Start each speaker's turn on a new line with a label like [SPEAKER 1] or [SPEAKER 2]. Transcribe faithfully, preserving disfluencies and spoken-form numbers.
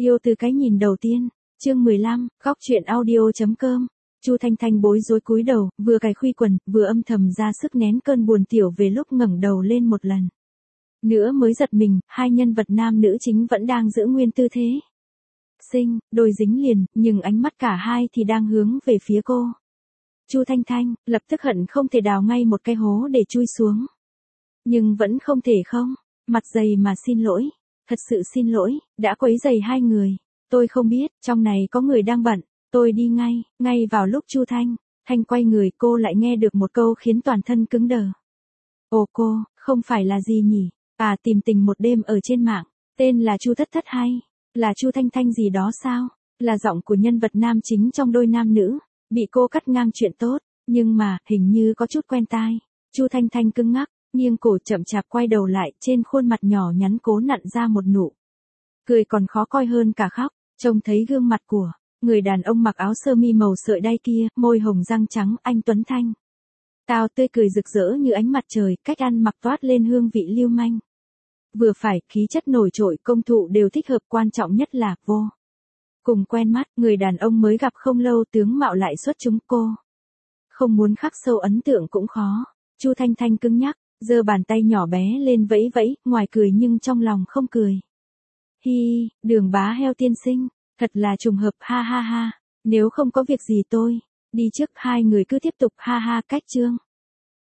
[SPEAKER 1] Yêu từ cái nhìn đầu tiên, chương mười lăm, góc truyện audio chấm com. Chu Thanh Thanh bối rối cúi đầu, vừa cài khuy quần, vừa âm thầm ra sức nén cơn buồn tiểu về lúc ngẩng đầu lên một lần. Nữa mới giật mình, hai nhân vật nam nữ chính vẫn đang giữ nguyên tư thế. Sinh, đôi dính liền, nhưng ánh mắt cả hai thì đang hướng về phía cô. Chu Thanh Thanh, lập tức hận không thể đào ngay một cái hố để chui xuống. Nhưng vẫn không thể không, mặt dày mà xin lỗi. Thật sự xin lỗi, đã quấy rầy hai người. Tôi không biết, trong này có người đang bận. Tôi đi ngay, ngay vào lúc Chu Thanh, Thanh quay người cô lại nghe được một câu khiến toàn thân cứng đờ. Ồ cô, không phải là gì nhỉ? À tìm tình một đêm ở trên mạng, tên là Chu Thất Thất hay? Là Chu Thanh Thanh gì đó sao? Là giọng của nhân vật nam chính trong đôi nam nữ. Bị cô cắt ngang chuyện tốt, nhưng mà, hình như có chút quen tai. Chu Thanh Thanh cứng ngắc, nghiêng cổ chậm chạp quay đầu lại, trên khuôn mặt nhỏ nhắn cố nặn ra một nụ cười còn khó coi hơn cả khóc, trông thấy gương mặt của người đàn ông mặc áo sơ mi màu sợi đay kia, môi hồng răng trắng, anh Tuấn Thanh. Tao tươi cười rực rỡ như ánh mặt trời, cách ăn mặc toát lên hương vị lưu manh. Vừa phải, khí chất nổi trội, công thụ đều thích hợp, quan trọng nhất là vô cùng quen mắt, người đàn ông mới gặp không lâu, tướng mạo lại xuất chúng, cô không muốn khắc sâu ấn tượng cũng khó. Chu Thanh Thanh cứng nhắc, giơ bàn tay nhỏ bé lên vẫy vẫy, ngoài cười nhưng trong lòng không cười. Hi, Đường Bá Heo tiên sinh, thật là trùng hợp, ha ha ha. Nếu không có việc gì tôi đi trước, hai người cứ tiếp tục ha ha. Cách chương